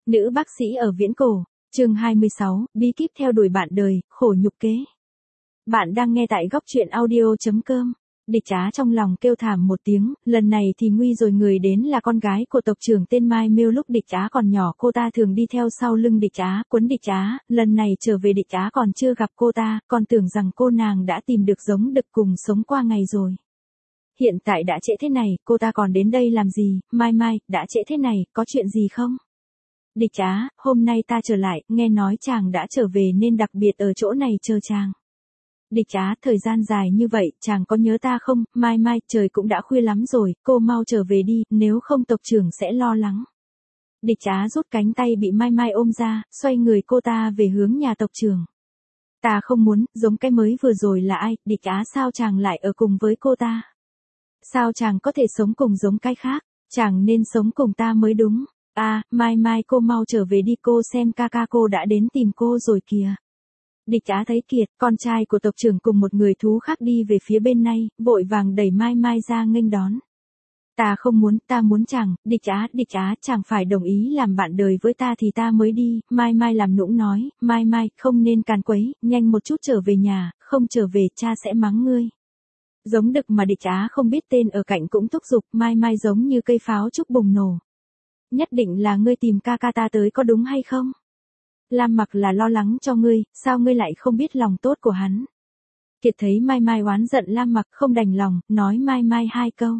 Nữ bác sĩ ở viễn cổ, chương 26, bí kíp theo đuổi bạn đời, khổ nhục kế. Bạn đang nghe tại góc truyện audio.com. Địch Á trong lòng kêu thảm một tiếng, lần này thì nguy rồi, người đến là con gái của tộc trưởng tên Mai Miêu. Lúc Địch Á còn nhỏ cô ta thường đi theo sau lưng Địch Á, quấn Địch Á, lần này trở về Địch Á còn chưa gặp cô ta, còn tưởng rằng cô nàng đã tìm được giống đực cùng sống qua ngày rồi. Hiện tại đã trễ thế này, cô ta còn đến đây làm gì? Mai Mai, đã trễ thế này, có chuyện gì không? Địch Á, hôm nay ta trở lại, nghe nói chàng đã trở về nên đặc biệt ở chỗ này chờ chàng. Địch Á, thời gian dài như vậy, chàng có nhớ ta không? Mai Mai, trời cũng đã khuya lắm rồi, cô mau trở về đi, nếu không tộc trưởng sẽ lo lắng. Địch Á rút cánh tay bị Mai Mai ôm ra, xoay người cô ta về hướng nhà tộc trưởng. Ta không muốn, giống cái mới vừa rồi là ai? Địch Á, sao chàng lại ở cùng với cô ta? Sao chàng có thể sống cùng giống cái khác? Chàng nên sống cùng ta mới đúng. Mai Mai, cô mau trở về đi, cô xem ca ca cô đã đến tìm cô rồi kìa. Địch Á thấy Kiệt, con trai của tộc trưởng cùng một người thú khác đi về phía bên này, vội vàng đẩy Mai Mai ra nghênh đón. Ta không muốn, ta muốn chàng. Địch Á, chàng phải đồng ý làm bạn đời với ta thì ta mới đi. Mai Mai làm nũng nói, Mai Mai, không nên càn quấy, nhanh một chút trở về nhà, không trở về cha sẽ mắng ngươi. Giống đực mà Địch Á không biết tên ở cạnh cũng thúc giục, Mai Mai giống như cây pháo trúc bùng nổ. Nhất định là ngươi tìm ca ca ta tới có đúng hay không? Lam Mặc là lo lắng cho ngươi, sao ngươi lại không biết lòng tốt của hắn? Kiệt thấy Mai Mai oán giận Lam Mặc không đành lòng, nói Mai Mai hai câu.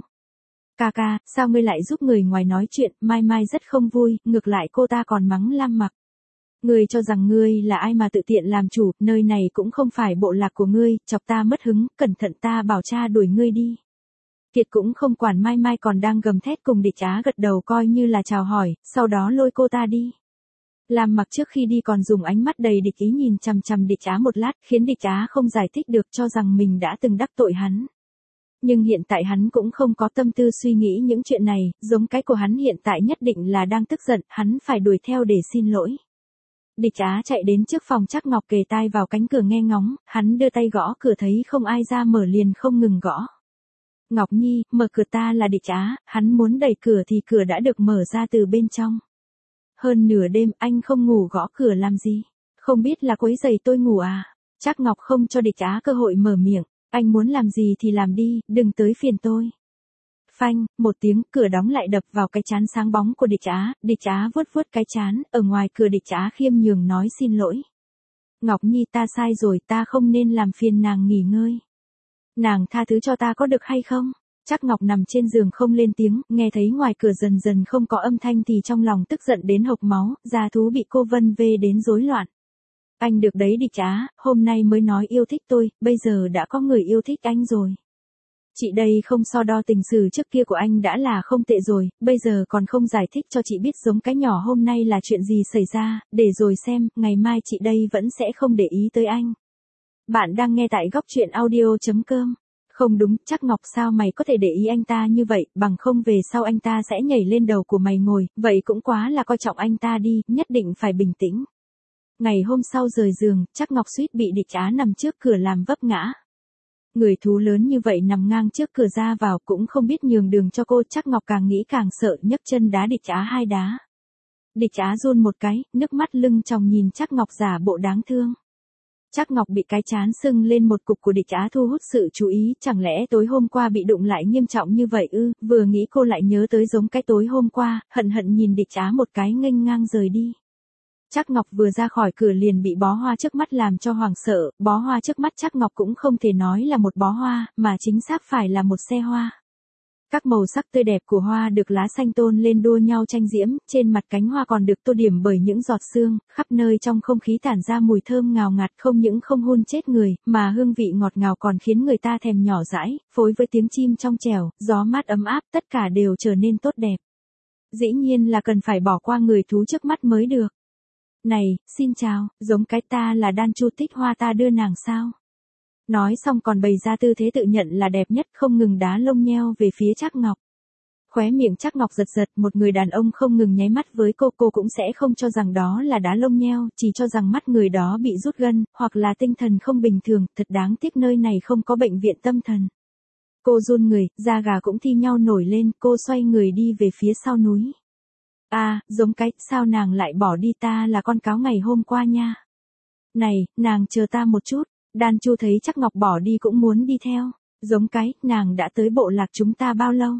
Ca ca, sao ngươi lại giúp người ngoài nói chuyện? Mai Mai rất không vui, ngược lại cô ta còn mắng Lam Mặc. Ngươi cho rằng ngươi là ai mà tự tiện làm chủ, nơi này cũng không phải bộ lạc của ngươi, chọc ta mất hứng, cẩn thận ta bảo cha đuổi ngươi đi. Kiệt cũng không quản Mai Mai còn đang gầm thét cùng Địch Á gật đầu coi như là chào hỏi, sau đó lôi cô ta đi. Lam Mặc trước khi đi còn dùng ánh mắt đầy địch ý nhìn chằm chằm Địch Á một lát, khiến Địch Á không giải thích được, cho rằng mình đã từng đắc tội hắn. Nhưng hiện tại hắn cũng không có tâm tư suy nghĩ những chuyện này, giống cái của hắn hiện tại nhất định là đang tức giận, hắn phải đuổi theo để xin lỗi. Địch Á chạy đến trước phòng Trác Ngọc kề tai vào cánh cửa nghe ngóng, hắn đưa tay gõ cửa thấy không ai ra mở liền không ngừng gõ. Ngọc Nhi, mở cửa, ta là Địch Á. Hắn muốn đẩy cửa thì cửa đã được mở ra từ bên trong. Hơn nửa đêm, anh không ngủ gõ cửa làm gì? Không biết là quấy rầy tôi ngủ à? Trác Ngọc không cho Địch Á cơ hội mở miệng, anh muốn làm gì thì làm đi, đừng tới phiền tôi. Phanh, một tiếng, cửa đóng lại đập vào cái trán sáng bóng của Địch Á. Địch Á vuốt vuốt cái trán, ở ngoài cửa Địch Á khiêm nhường nói xin lỗi. Ngọc Nhi, ta sai rồi, ta không nên làm phiền nàng nghỉ ngơi. Nàng tha thứ cho ta có được hay không? Trác Ngọc nằm trên giường không lên tiếng, nghe thấy ngoài cửa dần dần không có âm thanh thì trong lòng tức giận đến hộc máu, gia thú bị cô vân vê đến rối loạn. Anh được đấy Địch Á, hôm nay mới nói yêu thích tôi, bây giờ đã có người yêu thích anh rồi. Chị đây không so đo tình sử trước kia của anh đã là không tệ rồi, bây giờ còn không giải thích cho chị biết giống cái nhỏ hôm nay là chuyện gì xảy ra, để rồi xem, ngày mai chị đây vẫn sẽ không để ý tới anh. Bạn đang nghe tại góc truyện audio.com. Không đúng, Trác Ngọc, sao mày có thể để ý anh ta như vậy, bằng không về sau anh ta sẽ nhảy lên đầu của mày ngồi, vậy cũng quá là coi trọng anh ta đi, nhất định phải bình tĩnh. Ngày hôm sau rời giường, Trác Ngọc suýt bị Địch Á nằm trước cửa làm vấp ngã. Người thú lớn như vậy nằm ngang trước cửa ra vào cũng không biết nhường đường cho cô, Trác Ngọc càng nghĩ càng sợ, nhấc chân đá Địch Á hai đá. Địch Á run một cái, nước mắt lưng tròng nhìn Trác Ngọc giả bộ đáng thương. Trác Ngọc bị cái trán sưng lên một cục của Địch Á thu hút sự chú ý, chẳng lẽ tối hôm qua bị đụng lại nghiêm trọng như vậy ư? Vừa nghĩ cô lại nhớ tới giống cái tối hôm qua, hận hận nhìn Địch Á một cái nghênh ngang rời đi. Trác Ngọc vừa ra khỏi cửa liền bị bó hoa trước mắt làm cho hoảng sợ, bó hoa trước mắt Trác Ngọc cũng không thể nói là một bó hoa, mà chính xác phải là một xe hoa. Các màu sắc tươi đẹp của hoa được lá xanh tôn lên đua nhau tranh diễm, trên mặt cánh hoa còn được tô điểm bởi những giọt sương, khắp nơi trong không khí tản ra mùi thơm ngào ngạt, không những không hun chết người, mà hương vị ngọt ngào còn khiến người ta thèm nhỏ dãi, phối với tiếng chim trong trẻo, gió mát ấm áp, tất cả đều trở nên tốt đẹp. Dĩ nhiên là cần phải bỏ qua người thú trước mắt mới được. Này, xin chào, giống cái, ta là Đan Chu, thích hoa ta đưa nàng sao? Nói xong còn bày ra tư thế tự nhận là đẹp nhất, không ngừng đá lông nheo về phía Trác Ngọc. Khóe miệng Trác Ngọc giật giật, một người đàn ông không ngừng nháy mắt với cô cũng sẽ không cho rằng đó là đá lông nheo, chỉ cho rằng mắt người đó bị rút gân, hoặc là tinh thần không bình thường, thật đáng tiếc nơi này không có bệnh viện tâm thần. Cô run người, da gà cũng thi nhau nổi lên, cô xoay người đi về phía sau núi. Giống cái, sao nàng lại bỏ đi, ta là con cáo ngày hôm qua nha. Này, nàng chờ ta một chút, Đan Chu thấy Trác Ngọc bỏ đi cũng muốn đi theo. Giống cái, nàng đã tới bộ lạc chúng ta bao lâu?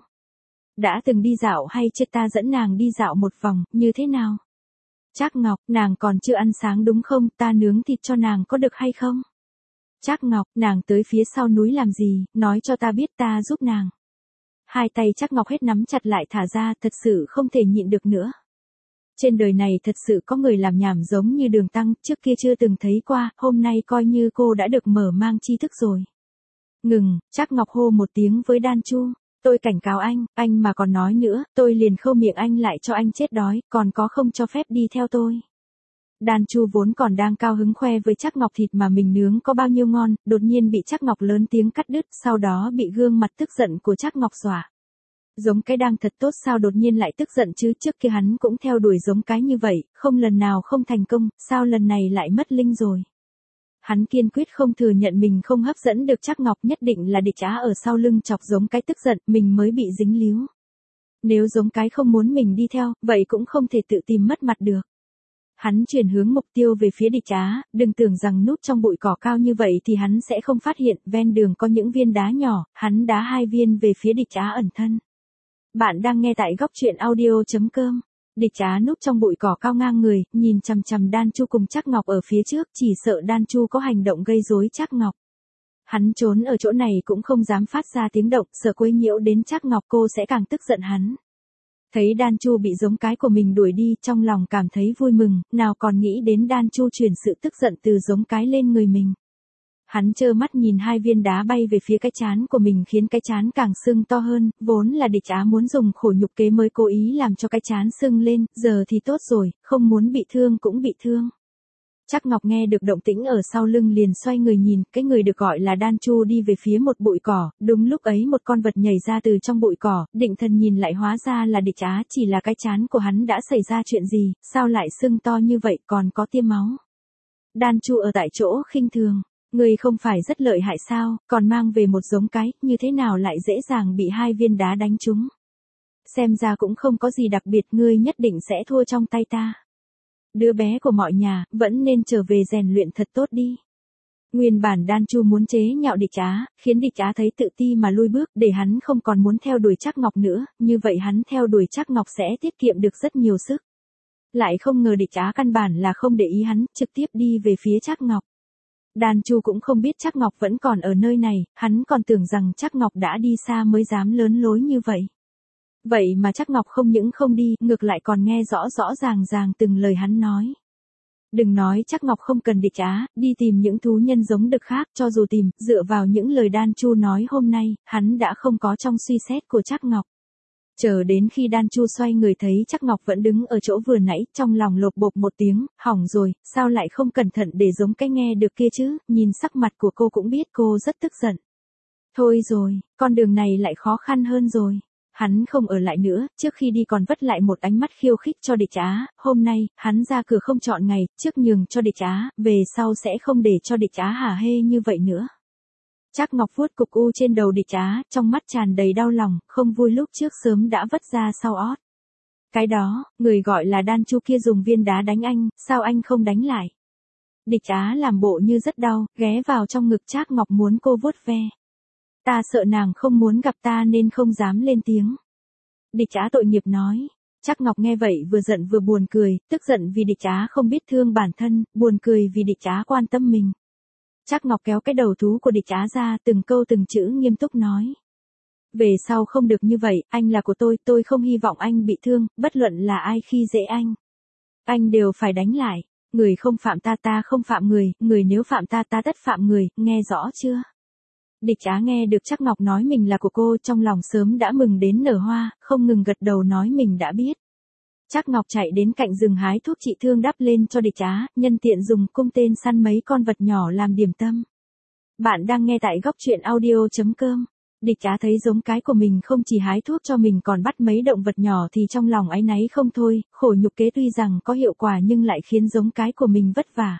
Đã từng đi dạo hay chưa, ta dẫn nàng đi dạo một vòng, như thế nào? Trác Ngọc, nàng còn chưa ăn sáng đúng không, ta nướng thịt cho nàng có được hay không? Trác Ngọc, nàng tới phía sau núi làm gì, nói cho ta biết ta giúp nàng. Hai tay Trác Ngọc hết nắm chặt lại thả ra, thật sự không thể nhịn được nữa. Trên đời này thật sự có người làm nhảm giống như Đường Tăng, trước kia chưa từng thấy qua, hôm nay coi như cô đã được mở mang tri thức rồi. Ngừng, Trác Ngọc hô một tiếng với Đan Chu, tôi cảnh cáo anh mà còn nói nữa, tôi liền khâu miệng anh lại cho anh chết đói, còn có không cho phép đi theo tôi. Đan Chu vốn còn đang cao hứng khoe với Trác Ngọc thịt mà mình nướng có bao nhiêu ngon, đột nhiên bị Trác Ngọc lớn tiếng cắt đứt, sau đó bị gương mặt tức giận của Trác Ngọc dọa. Giống cái đang thật tốt sao đột nhiên lại tức giận chứ, trước kia hắn cũng theo đuổi giống cái như vậy, không lần nào không thành công, sao lần này lại mất linh rồi. Hắn kiên quyết không thừa nhận mình không hấp dẫn được Trác Ngọc, nhất định là địch Á ở sau lưng chọc giống cái tức giận, mình mới bị dính líu. Nếu giống cái không muốn mình đi theo, vậy cũng không thể tự tìm mất mặt được. Hắn chuyển hướng mục tiêu về phía địch Á, đừng tưởng rằng núp trong bụi cỏ cao như vậy thì hắn sẽ không phát hiện, ven đường có những viên đá nhỏ, hắn đá 2 viên về phía địch Á ẩn thân. Bạn đang nghe tại góc truyện audio.com. Địch Á núp trong bụi cỏ cao ngang người, nhìn chằm chằm Đan Chu cùng Trác Ngọc ở phía trước, chỉ sợ Đan Chu có hành động gây rối Trác Ngọc. Hắn trốn ở chỗ này cũng không dám phát ra tiếng động, sợ quấy nhiễu đến Trác Ngọc cô sẽ càng tức giận hắn. Thấy Đan Chu bị giống cái của mình đuổi đi, trong lòng cảm thấy vui mừng, nào còn nghĩ đến Đan Chu truyền sự tức giận từ giống cái lên người mình. Hắn trơ mắt nhìn 2 viên đá bay về phía cái trán của mình khiến cái trán càng sưng to hơn, vốn là địch Á muốn dùng khổ nhục kế mới cố ý làm cho cái trán sưng lên, giờ thì tốt rồi, không muốn bị thương cũng bị thương. Trác Ngọc nghe được động tĩnh ở sau lưng liền xoay người nhìn, cái người được gọi là Đan Chu đi về phía một bụi cỏ, đúng lúc ấy một con vật nhảy ra từ trong bụi cỏ, định thần nhìn lại hóa ra là địch Á, chỉ là cái trán của hắn đã xảy ra chuyện gì, sao lại sưng to như vậy còn có tiêm máu. Đan Chu ở tại chỗ khinh thường. Ngươi không phải rất lợi hại sao, còn mang về một giống cái, như thế nào lại dễ dàng bị 2 viên đá đánh trúng. Xem ra cũng không có gì đặc biệt, ngươi nhất định sẽ thua trong tay ta. Đứa bé của mọi nhà, vẫn nên trở về rèn luyện thật tốt đi. Nguyên bản Đan Chu muốn chế nhạo địch Á, khiến địch Á thấy tự ti mà lui bước, để hắn không còn muốn theo đuổi Trác Ngọc nữa, như vậy hắn theo đuổi Trác Ngọc sẽ tiết kiệm được rất nhiều sức. Lại không ngờ địch Á căn bản là không để ý hắn, trực tiếp đi về phía Trác Ngọc. Đan Chu cũng không biết Trác Ngọc vẫn còn ở nơi này, hắn còn tưởng rằng Trác Ngọc đã đi xa mới dám lớn lối như vậy. Vậy mà Trác Ngọc không những không đi, ngược lại còn nghe rõ rõ ràng từng lời hắn nói. Đừng nói Trác Ngọc không cần địch Á, đi tìm những thú nhân giống đực khác, cho dù tìm, dựa vào những lời Đan Chu nói hôm nay, hắn đã không có trong suy xét của Trác Ngọc. Chờ đến khi Đan Chu xoay người thấy Trác Ngọc vẫn đứng ở chỗ vừa nãy, trong lòng lột bột một tiếng, hỏng rồi, sao lại không cẩn thận để giống cái nghe được kia chứ, nhìn sắc mặt của cô cũng biết cô rất tức giận. Thôi rồi, con đường này lại khó khăn hơn rồi. Hắn không ở lại nữa, trước khi đi còn vất lại một ánh mắt khiêu khích cho địch Á, hôm nay, hắn ra cửa không chọn ngày, trước nhường cho địch Á, về sau sẽ không để cho địch Á hả hê như vậy nữa. Trác Ngọc vuốt cục u trên đầu địch Á, trong mắt tràn đầy đau lòng, không vui lúc trước sớm đã vất ra sau ót. Cái đó, người gọi là Đan Chu kia dùng viên đá đánh anh, sao anh không đánh lại? Địch Á làm bộ như rất đau, ghé vào trong ngực Trác Ngọc muốn cô vuốt ve. Ta sợ nàng không muốn gặp ta nên không dám lên tiếng. Địch Á tội nghiệp nói. Trác Ngọc nghe vậy vừa giận vừa buồn cười, tức giận vì địch Á không biết thương bản thân, buồn cười vì địch Á quan tâm mình. Trác Ngọc kéo cái đầu thú của địch Á ra, từng câu từng chữ nghiêm túc nói. Về sau không được như vậy, anh là của tôi không hy vọng anh bị thương, bất luận là ai khi dễ anh. Anh đều phải đánh lại, người không phạm ta ta không phạm người, người nếu phạm ta ta tất phạm người, nghe rõ chưa? Địch Á nghe được Trác Ngọc nói mình là của cô, trong lòng sớm đã mừng đến nở hoa, không ngừng gật đầu nói mình đã biết. Trác Ngọc chạy đến cạnh rừng hái thuốc trị thương đắp lên cho địch Á, nhân tiện dùng cung tên săn mấy con vật nhỏ làm điểm tâm. Bạn đang nghe tại góc truyện audio.com. Địch Á thấy giống cái của mình không chỉ hái thuốc cho mình còn bắt mấy động vật nhỏ thì trong lòng áy náy không thôi, khổ nhục kế tuy rằng có hiệu quả nhưng lại khiến giống cái của mình vất vả.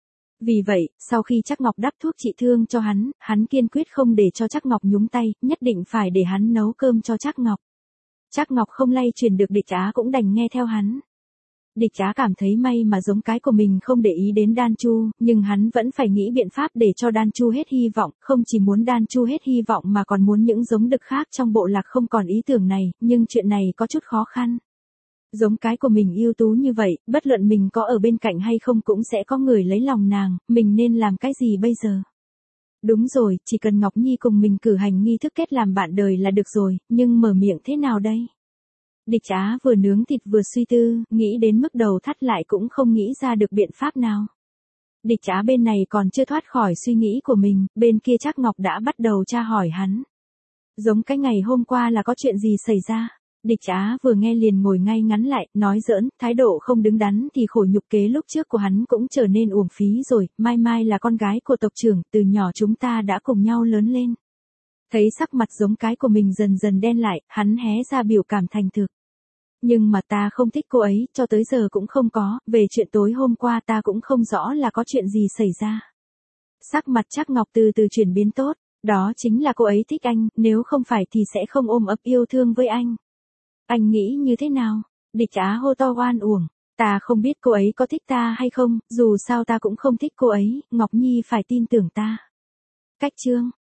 Vì vậy, sau khi Trác Ngọc đắp thuốc trị thương cho hắn kiên quyết không để cho Trác Ngọc nhúng tay, nhất định phải để hắn nấu cơm cho Trác Ngọc. Trác Ngọc không lay chuyển được Địch Á cũng đành nghe theo hắn. Địch Á cảm thấy may mà giống cái của mình không để ý đến Đan Chu, nhưng hắn vẫn phải nghĩ biện pháp để cho Đan Chu hết hy vọng, không chỉ muốn Đan Chu hết hy vọng mà còn muốn những giống đực khác trong bộ lạc không còn ý tưởng này, nhưng chuyện này có chút khó khăn. Giống cái của mình ưu tú như vậy, bất luận mình có ở bên cạnh hay không cũng sẽ có người lấy lòng nàng, mình nên làm cái gì bây giờ? Đúng rồi, chỉ cần Ngọc Nhi cùng mình cử hành nghi thức kết làm bạn đời là được rồi, nhưng mở miệng thế nào đây? Địch Á vừa nướng thịt vừa suy tư, nghĩ đến mức đầu thắt lại cũng không nghĩ ra được biện pháp nào. Địch Á bên này còn chưa thoát khỏi suy nghĩ của mình, bên kia Trác Ngọc đã bắt đầu tra hỏi hắn. Giống cái ngày hôm qua là có chuyện gì xảy ra? Địch Á vừa nghe liền ngồi ngay ngắn lại, nói giỡn, thái độ không đứng đắn thì khổ nhục kế lúc trước của hắn cũng trở nên uổng phí rồi, Mai Mai là con gái của tộc trưởng, từ nhỏ chúng ta đã cùng nhau lớn lên. Thấy sắc mặt giống cái của mình dần dần đen lại, hắn hé ra biểu cảm thành thực. Nhưng mà ta không thích cô ấy, cho tới giờ cũng không có, về chuyện tối hôm qua ta cũng không rõ là có chuyện gì xảy ra. Sắc mặt Trác Ngọc từ từ chuyển biến tốt, đó chính là cô ấy thích anh, nếu không phải thì sẽ không ôm ấp yêu thương với anh. Anh nghĩ như thế nào? Địch Á hô to oan uổng, ta không biết cô ấy có thích ta hay không, dù sao ta cũng không thích cô ấy, Ngọc Nhi phải tin tưởng ta. Cách chương